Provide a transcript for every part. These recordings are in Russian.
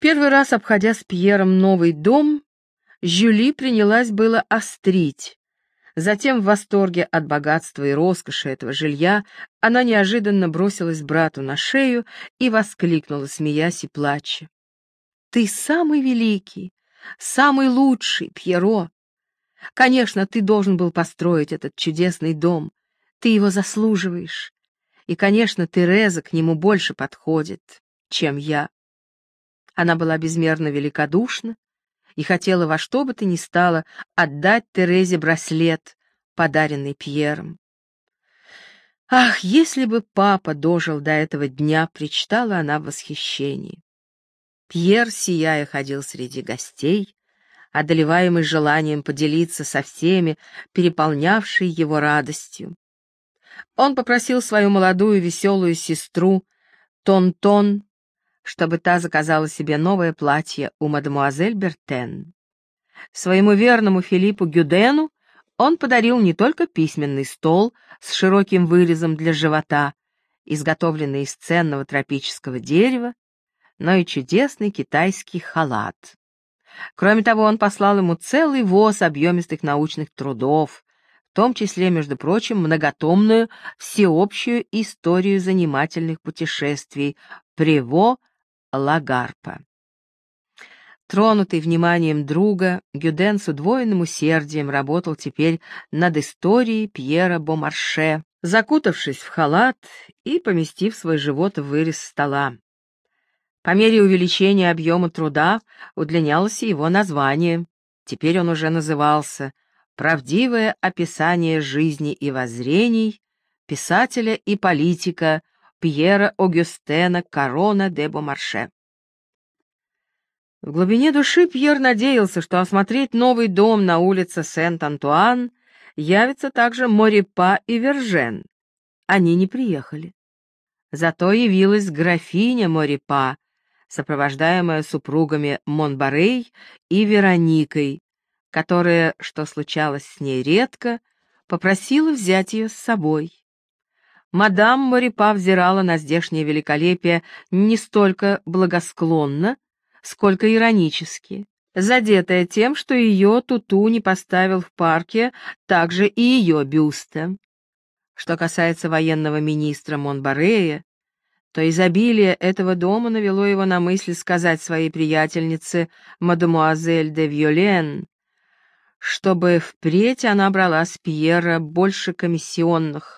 Первый раз, обходя с Пьером новый дом, Жюли принялась было острить. Затем, в восторге от богатства и роскоши этого жилья, она неожиданно бросилась брату на шею и воскликнула, смеясь и плача: «Ты самый великий, самый лучший, Пьеро! Конечно, ты должен был построить этот чудесный дом, ты его заслуживаешь, и, конечно, Тереза к нему больше подходит, чем я». Она была безмерно великодушна и хотела во что бы то ни стало отдать Терезе браслет, подаренный Пьером. «Ах, если бы папа дожил до этого дня!» — причитала она в восхищении. Пьер, сияя, ходил среди гостей, одолеваемый желанием поделиться со всеми, переполнявшей его радостью. Он попросил свою молодую веселую сестру Тон-Тон, чтобы та заказала себе новое платье у мадемуазель Бертен. Своему верному Филиппу Гюдену он подарил не только письменный стол с широким вырезом для живота, изготовленный из ценного тропического дерева, но и чудесный китайский халат. Кроме того, он послал ему целый воз объемистых научных трудов, в том числе, между прочим, многотомную всеобщую историю занимательных путешествий Прево Лагарпа. Тронутый вниманием друга, Гюден с удвоенным усердием работал теперь над историей Пьера Бомарше, закутавшись в халат и поместив свой живот в вырез стола. По мере увеличения объема труда удлинялось и его название. Теперь он уже назывался «Правдивое описание жизни и воззрений писателя и политика Пьера Огюстена Корона де Бомарше». В глубине души Пьер надеялся, что осмотреть новый дом на улице Сент-Антуан явятся также Морипа и Вержен. Они не приехали. Зато явилась графиня Морипа, сопровождаемая супругами Монбарей и Вероникой, которая, что случалось с ней редко, попросила взять ее с собой. Мадам Морипа взирала на здешнее великолепие не столько благосклонно, сколько иронически, задетая тем, что ее туту не поставил в парке также и ее бюста. Что касается военного министра Монбарея, то изобилие этого дома навело его на мысль сказать своей приятельнице мадемуазель де Вьолен, чтобы впредь она брала с Пьера больше комиссионных.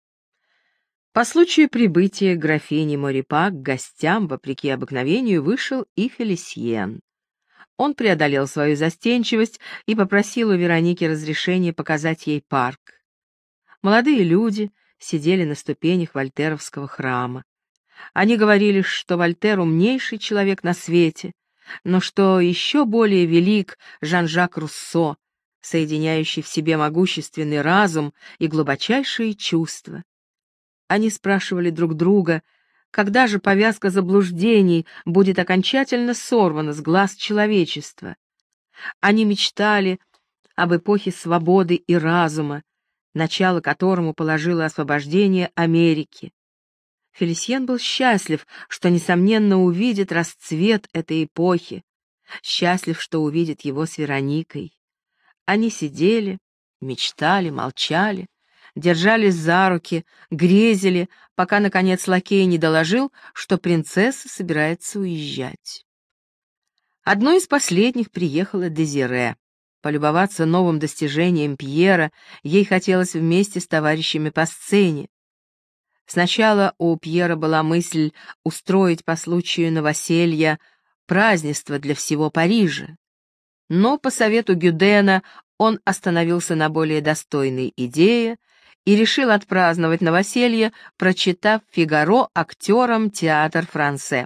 По случаю прибытия графини Морипа к гостям, вопреки обыкновению, вышел и Фелисьен. Он преодолел свою застенчивость и попросил у Вероники разрешения показать ей парк. Молодые люди сидели на ступенях Вольтеровского храма. Они говорили, что Вольтер — умнейший человек на свете, но что еще более велик Жан-Жак Руссо, соединяющий в себе могущественный разум и глубочайшие чувства. Они спрашивали друг друга, когда же повязка заблуждений будет окончательно сорвана с глаз человечества. Они мечтали об эпохе свободы и разума, начало которому положило освобождение Америки. Фелисьен был счастлив, что, несомненно, увидит расцвет этой эпохи, счастлив, что увидит его с Вероникой. Они сидели, мечтали, молчали, держались за руки, грезили, пока, наконец, лакей не доложил, что принцесса собирается уезжать. Одной из последних приехала Дезире. Полюбоваться новым достижением Пьера ей хотелось вместе с товарищами по сцене. Сначала у Пьера была мысль устроить по случаю новоселья празднество для всего Парижа. Но по совету Гюдена он остановился на более достойной идее и решил отпраздновать новоселье, прочитав «Фигаро» актерам Театр-Франсе.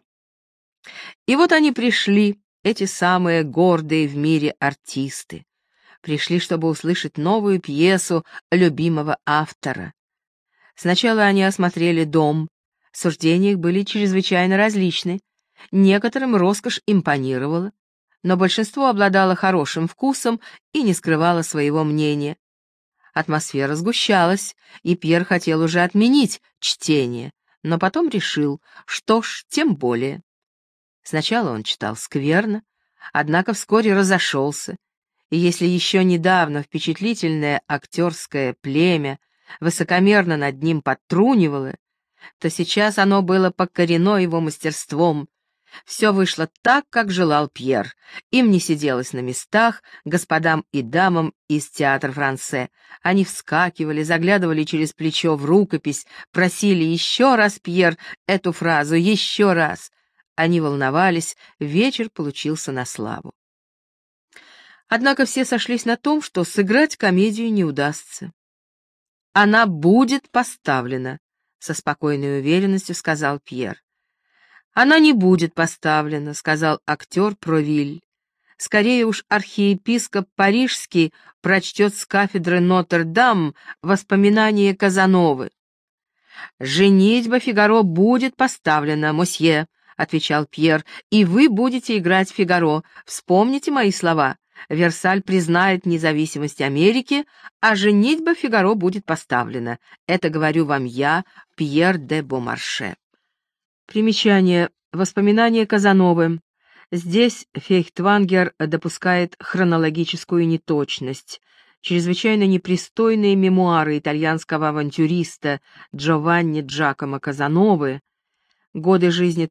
И вот они пришли, эти самые гордые в мире артисты. Пришли, чтобы услышать новую пьесу любимого автора. Сначала они осмотрели дом. Суждения их были чрезвычайно различны. Некоторым роскошь импонировала, но большинство обладало хорошим вкусом и не скрывало своего мнения. Атмосфера сгущалась, и Пьер хотел уже отменить чтение, но потом решил, что ж, тем более. Сначала он читал скверно, однако вскоре разошелся, и если еще недавно впечатлительное актерское племя высокомерно над ним подтрунивало, то сейчас оно было покорено его мастерством. Все вышло так, как желал Пьер. Им не сиделось на местах, господам и дамам из театр-франсе. Они вскакивали, заглядывали через плечо в рукопись, просили еще раз, Пьер, эту фразу, еще раз. Они волновались, вечер получился на славу. Однако все сошлись на том, что сыграть комедию не удастся. «Она будет поставлена», — со спокойной уверенностью сказал Пьер. «Она не будет поставлена», — сказал актер Провиль. «Скорее уж архиепископ Парижский прочтет с кафедры Нотр-Дам воспоминания Казановы». «Женитьба Фигаро будет поставлена, мосье», — отвечал Пьер, — «и вы будете играть Фигаро. Вспомните мои слова. Версаль признает независимость Америки, а женитьба Фигаро будет поставлена. Это говорю вам я, Пьер де Бомарше». Примечание. Воспоминания Казановы. Здесь Фейхтвангер допускает хронологическую неточность. Чрезвычайно непристойные мемуары итальянского авантюриста Джованни Джакомо Казановы, годы жизни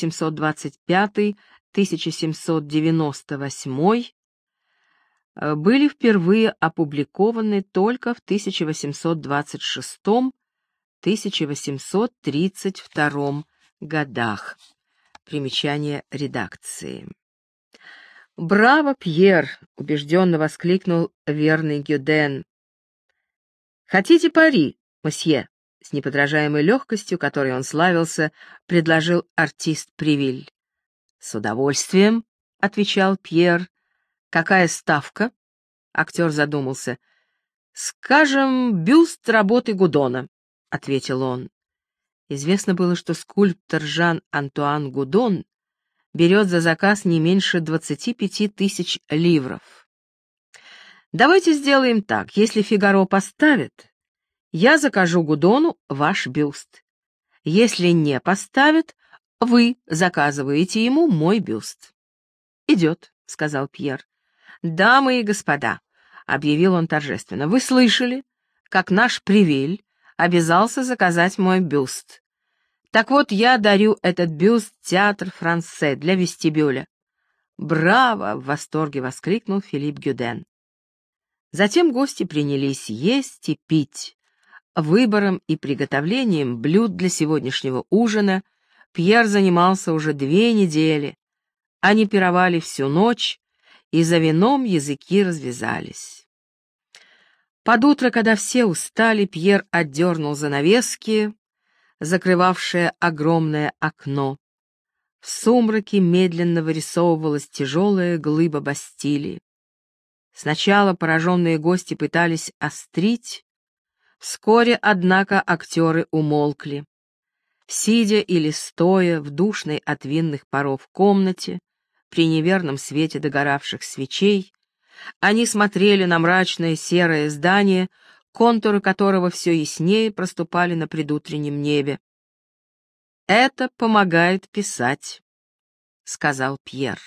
1725-1798, были впервые опубликованы только в 1826-1832 годах. Примечание редакции. «Браво, Пьер!» — убежденно воскликнул верный Гюден. «Хотите пари, мосье?» — с неподражаемой легкостью, которой он славился, предложил артист Привиль. «С удовольствием», — отвечал Пьер. «Какая ставка?» — актер задумался. «Скажем, бюст работы Гудона», — ответил он. Известно было, что скульптор Жан-Антуан Гудон берет за заказ не меньше 25 тысяч ливров. «Давайте сделаем так. Если Фигаро поставит, я закажу Гудону ваш бюст. Если не поставит, вы заказываете ему мой бюст». «Идет», — сказал Пьер. «Дамы и господа», — объявил он торжественно, — «вы слышали, как наш Привиль обязался заказать мой бюст. Так вот, я дарю этот бюст театр-франсе для вестибюля». «Браво!» — в восторге воскликнул Филипп Гюден. Затем гости принялись есть и пить. Выбором и приготовлением блюд для сегодняшнего ужина Пьер занимался уже 2 недели. Они пировали всю ночь, и за вином языки развязались. Под утро, когда все устали, Пьер отдернул занавески, закрывавшее огромное окно. В сумраке медленно вырисовывалась тяжелая глыба Бастилии. Сначала пораженные гости пытались острить, вскоре, однако, актеры умолкли. Сидя или стоя в душной от винных паров комнате, при неверном свете догоравших свечей, они смотрели на мрачное серое здание, контуры которого все яснее проступали на предутреннем небе. «Это помогает писать», — сказал Пьер.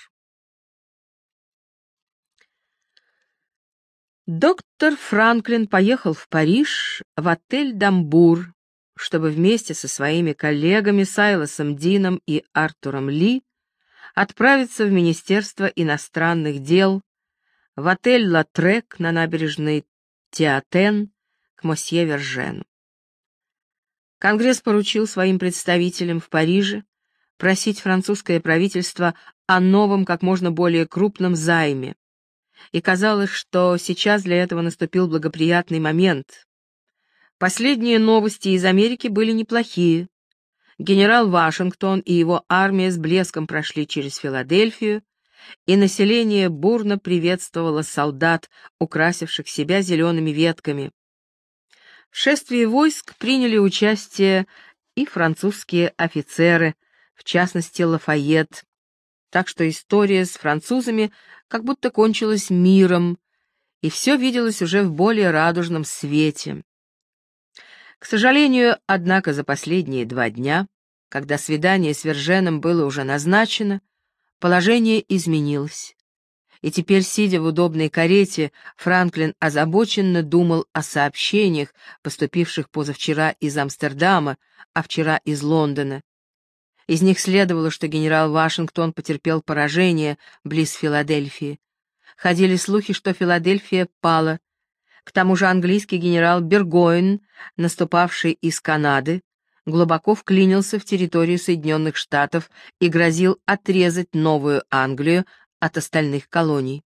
Доктор Франклин поехал в Париж, в отель «Дамбур», чтобы вместе со своими коллегами Сайлосом Дином и Артуром Ли отправиться в Министерство иностранных дел, в отель «Ла Трек» на набережной Театен к мосье Вержену. Конгресс поручил своим представителям в Париже просить французское правительство о новом, как можно более крупном займе, и казалось, что сейчас для этого наступил благоприятный момент. Последние новости из Америки были неплохие. Генерал Вашингтон и его армия с блеском прошли через Филадельфию, и население бурно приветствовало солдат, украсивших себя зелеными ветками. В шествии войск приняли участие и французские офицеры, в частности Лафайет, так что история с французами как будто кончилась миром, и все виделось уже в более радужном свете. К сожалению, однако, за последние 2 дня, когда свидание с Верженом было уже назначено, Положение изменилось. И теперь, сидя в удобной карете, Франклин озабоченно думал о сообщениях, поступивших позавчера из Амстердама, а вчера из Лондона. Из них следовало, что генерал Вашингтон потерпел поражение близ Филадельфии. Ходили слухи, что Филадельфия пала. К тому же английский генерал Бургойн, наступавший из Канады, глубоко вклинился в территорию Соединенных Штатов и грозил отрезать Новую Англию от остальных колоний.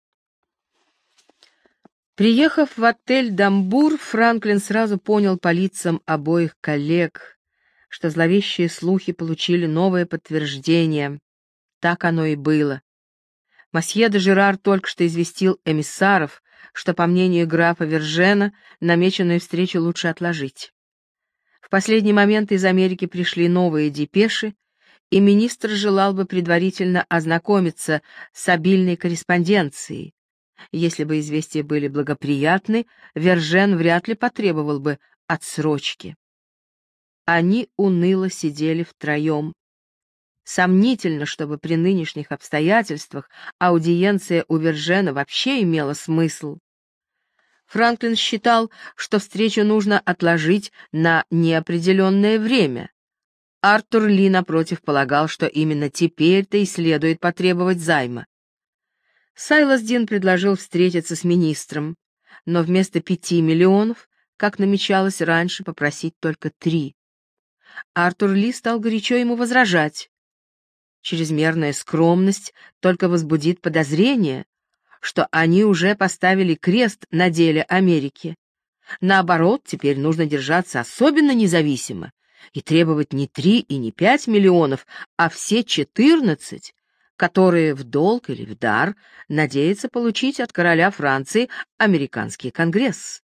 Приехав в отель «Дамбур», Франклин сразу понял по лицам обоих коллег, что зловещие слухи получили новое подтверждение. Так оно и было. Мосье де Жерар только что известил эмиссаров, что, по мнению графа Вержена, намеченную встречу лучше отложить. В последний момент из Америки пришли новые депеши, и министр желал бы предварительно ознакомиться с обильной корреспонденцией. Если бы известия были благоприятны, Вержен вряд ли потребовал бы отсрочки. Они уныло сидели втроем. Сомнительно, чтобы при нынешних обстоятельствах аудиенция у Вержена вообще имела смысл. Франклин считал, что встречу нужно отложить на неопределенное время. Артур Ли, напротив, полагал, что именно теперь-то и следует потребовать займа. Сайлас Дин предложил встретиться с министром, но вместо 5 миллионов, как намечалось раньше, попросить только 3. Артур Ли стал горячо ему возражать. Чрезмерная скромность только возбудит подозрение, что они уже поставили крест на деле Америки. Наоборот, теперь нужно держаться особенно независимо и требовать не 3 и не 5 миллионов, а все 14, которые в долг или в дар надеются получить от короля Франции американский конгресс.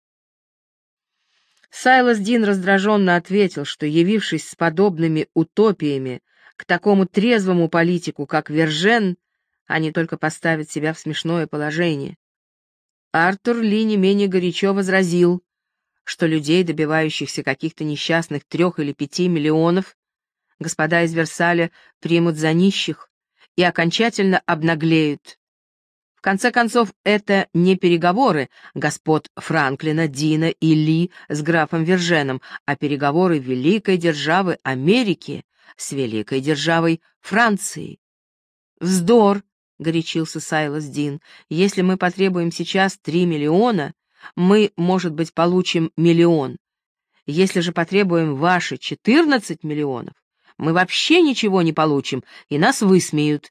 Сайлас Дин раздраженно ответил, что, явившись с подобными утопиями к такому трезвому политику, как Вержен, они только поставят себя в смешное положение. Артур Ли не менее горячо возразил, что людей, добивающихся каких-то несчастных 3 или 5 миллионов, господа из Версаля примут за нищих и окончательно обнаглеют. В конце концов, это не переговоры господ Франклина, Дина и Ли с графом Верженом, а переговоры великой державы Америки с великой державой Франции. «Вздор!» — горячился Сайлас Дин. «Если мы потребуем сейчас 3 миллиона, мы, может быть, получим 1 миллион. Если же потребуем ваши 14 миллионов, мы вообще ничего не получим, и нас высмеют».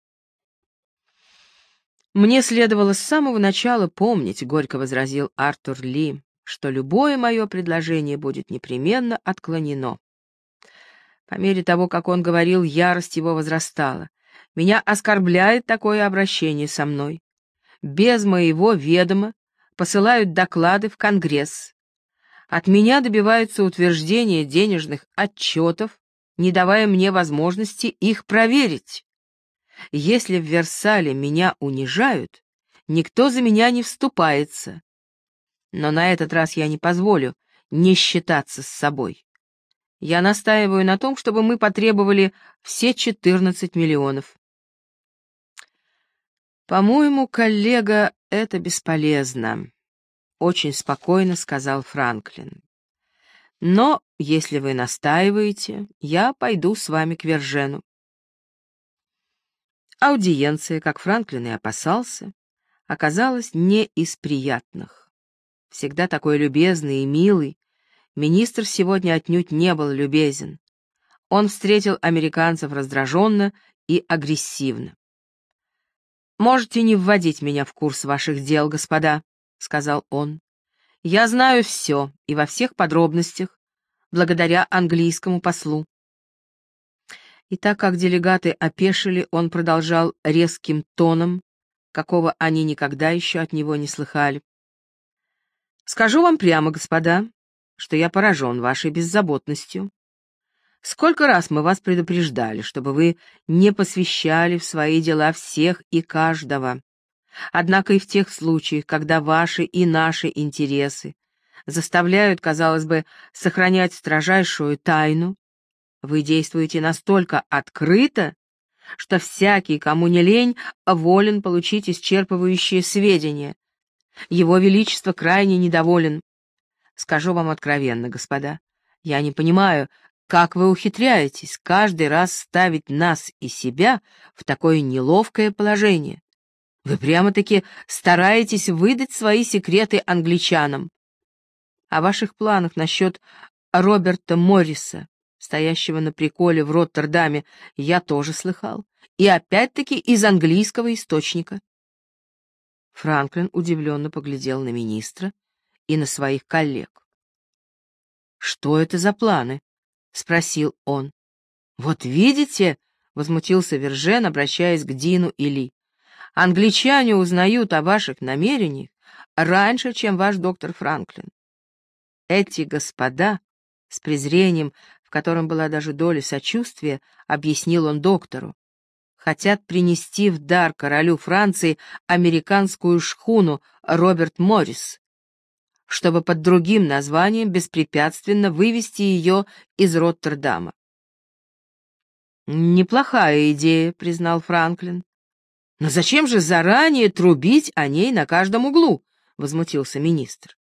«Мне следовало с самого начала помнить», — горько возразил Артур Ли, «что любое мое предложение будет непременно отклонено». По мере того, как он говорил, ярость его возрастала. «Меня оскорбляет такое обращение со мной. Без моего ведома посылают доклады в Конгресс. От меня добиваются утверждения денежных отчетов, не давая мне возможности их проверить. Если в Версале меня унижают, никто за меня не вступается. Но на этот раз я не позволю не считаться с собой. Я настаиваю на том, чтобы мы потребовали все 14 миллионов. «По-моему, коллега, это бесполезно», — очень спокойно сказал Франклин. «Но, если вы настаиваете, я пойду с вами к Вержену». Аудиенция, как Франклин и опасался, оказалась не из приятных. Всегда такой любезный и милый, министр сегодня отнюдь не был любезен. Он встретил американцев раздраженно и агрессивно. «Можете не вводить меня в курс ваших дел, господа», — сказал он. «Я знаю все и во всех подробностях, благодаря английскому послу». И так как делегаты опешили, он продолжал резким тоном, какого они никогда еще от него не слыхали. «Скажу вам прямо, господа, что я поражен вашей беззаботностью. Сколько раз мы вас предупреждали, чтобы вы не посвящали в свои дела всех и каждого. Однако и в тех случаях, когда ваши и наши интересы заставляют, казалось бы, сохранять строжайшую тайну, вы действуете настолько открыто, что всякий, кому не лень, волен получить исчерпывающие сведения. Его Величество крайне недоволен. Скажу вам откровенно, господа, я не понимаю, как вы ухитряетесь каждый раз ставить нас и себя в такое неловкое положение. Вы прямо-таки стараетесь выдать свои секреты англичанам. О ваших планах насчет Роберта Морриса, стоящего на приколе в Роттердаме, я тоже слыхал. И опять-таки из английского источника. Франклин удивленно поглядел на министра и на своих коллег. «Что это за планы?» — спросил он. «Вот видите», — возмутился Вержен, обращаясь к Дину и Ли, «англичане узнают о ваших намерениях раньше, чем ваш доктор Франклин. Эти господа», — с презрением, в котором была даже доля сочувствия, объяснил он доктору, «хотят принести в дар королю Франции американскую шхуну Роберт Моррис, чтобы под другим названием беспрепятственно вывести ее из Роттердама». «Неплохая идея», — признал Франклин. «Но зачем же заранее трубить о ней на каждом углу?» — возмутился министр.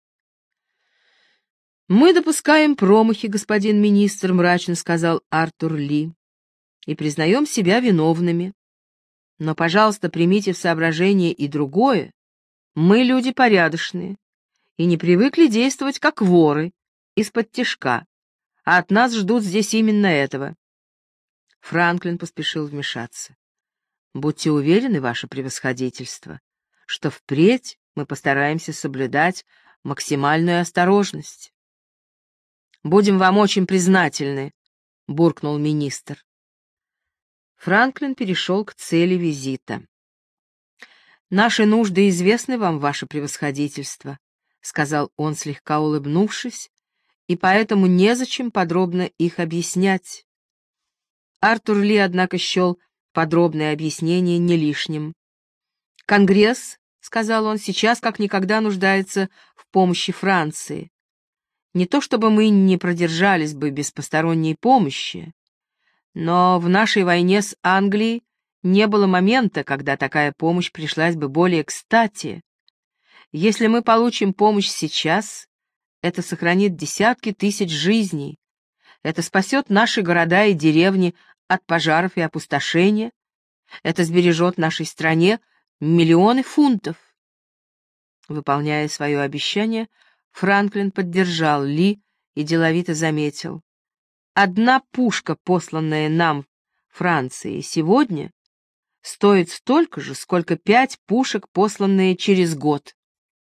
«Мы допускаем промахи, господин министр», — мрачно сказал Артур Ли, «и признаем себя виновными. Но, пожалуйста, примите в соображение и другое. Мы люди порядочные и не привыкли действовать как воры, из-под тишка, а от нас ждут здесь именно этого». Франклин поспешил вмешаться. «Будьте уверены, ваше превосходительство, что впредь мы постараемся соблюдать максимальную осторожность». «Будем вам очень признательны», — буркнул министр. Франклин перешел к цели визита. «Наши нужды известны вам, ваше превосходительство», — сказал он, слегка улыбнувшись, «и поэтому незачем подробно их объяснять». Артур Ли, однако, счел подробное объяснение не лишним. «Конгресс», — сказал он, — «сейчас как никогда нуждается в помощи Франции. Не то чтобы мы не продержались бы без посторонней помощи, но в нашей войне с Англией не было момента, когда такая помощь пришлась бы более кстати. Если мы получим помощь сейчас, это сохранит десятки тысяч жизней, это спасет наши города и деревни от пожаров и опустошения, это сбережет нашей стране миллионы фунтов». Выполняя свое обещание, Франклин поддержал Ли и деловито заметил: «Одна пушка, посланная нам Францией сегодня, стоит столько же, сколько 5 пушек, посланные через год».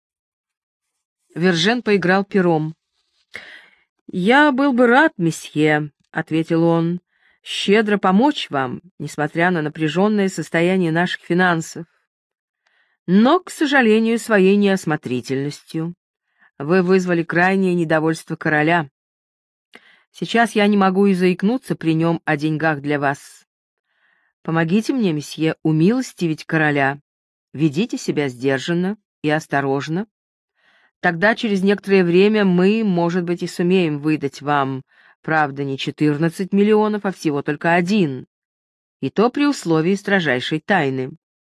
Вержен поиграл пером. «Я был бы рад, месье», — ответил он, — «щедро помочь вам, несмотря на напряженное состояние наших финансов. Но, к сожалению, своей неосмотрительностью вы вызвали крайнее недовольство короля. Сейчас я не могу и заикнуться при нем о деньгах для вас. Помогите мне, месье, умилостивить короля. Ведите себя сдержанно и осторожно. Тогда через некоторое время мы, может быть, и сумеем выдать вам, правда, не 14 миллионов, а всего только 1, и то при условии строжайшей тайны».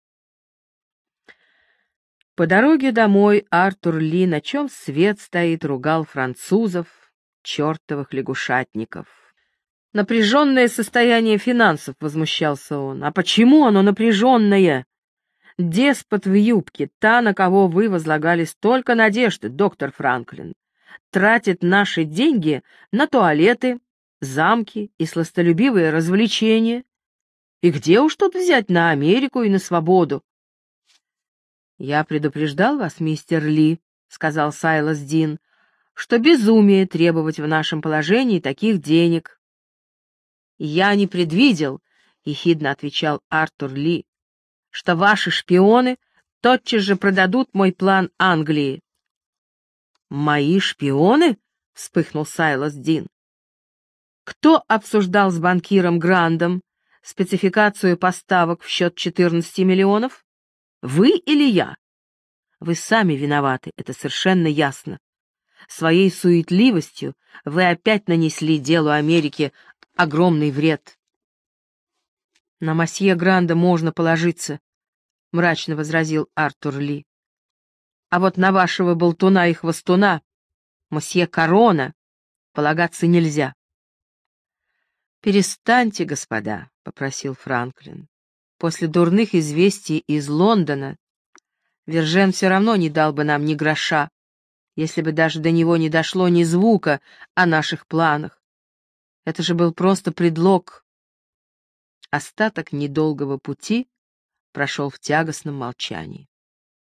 По дороге домой Артур Ли, на чем свет стоит, ругал французов, чертовых лягушатников. «Напряженное состояние финансов», — возмущался он. «А почему оно напряженное? Деспот в юбке, та, на кого вы возлагали столько надежды, доктор Франклин, тратит наши деньги на туалеты, замки и сластолюбивые развлечения. И где уж тут взять на Америку и на свободу?» «Я предупреждал вас, мистер Ли», — сказал Сайлас Дин, — «что безумие требовать в нашем положении таких денег». «Я не предвидел», — ехидно отвечал Артур Ли, — «что ваши шпионы тотчас же продадут мой план Англии». «Мои шпионы?» — вспыхнул Сайлас Дин. «Кто обсуждал с банкиром Грандом спецификацию поставок в счет 14 миллионов? Вы или я? Вы сами виноваты, это совершенно ясно. Своей суетливостью вы опять нанесли делу Америки огромный вред». На мосье Гранда можно положиться, — мрачно возразил Артур Ли. А вот на вашего болтуна и хвостуна, мосье Корона, полагаться нельзя. «Перестаньте, господа», — попросил Франклин. «После дурных известий из Лондона Вержен все равно не дал бы нам ни гроша, если бы даже до него не дошло ни звука о наших планах. Это же был просто предлог». Остаток недолгого пути прошел в тягостном молчании.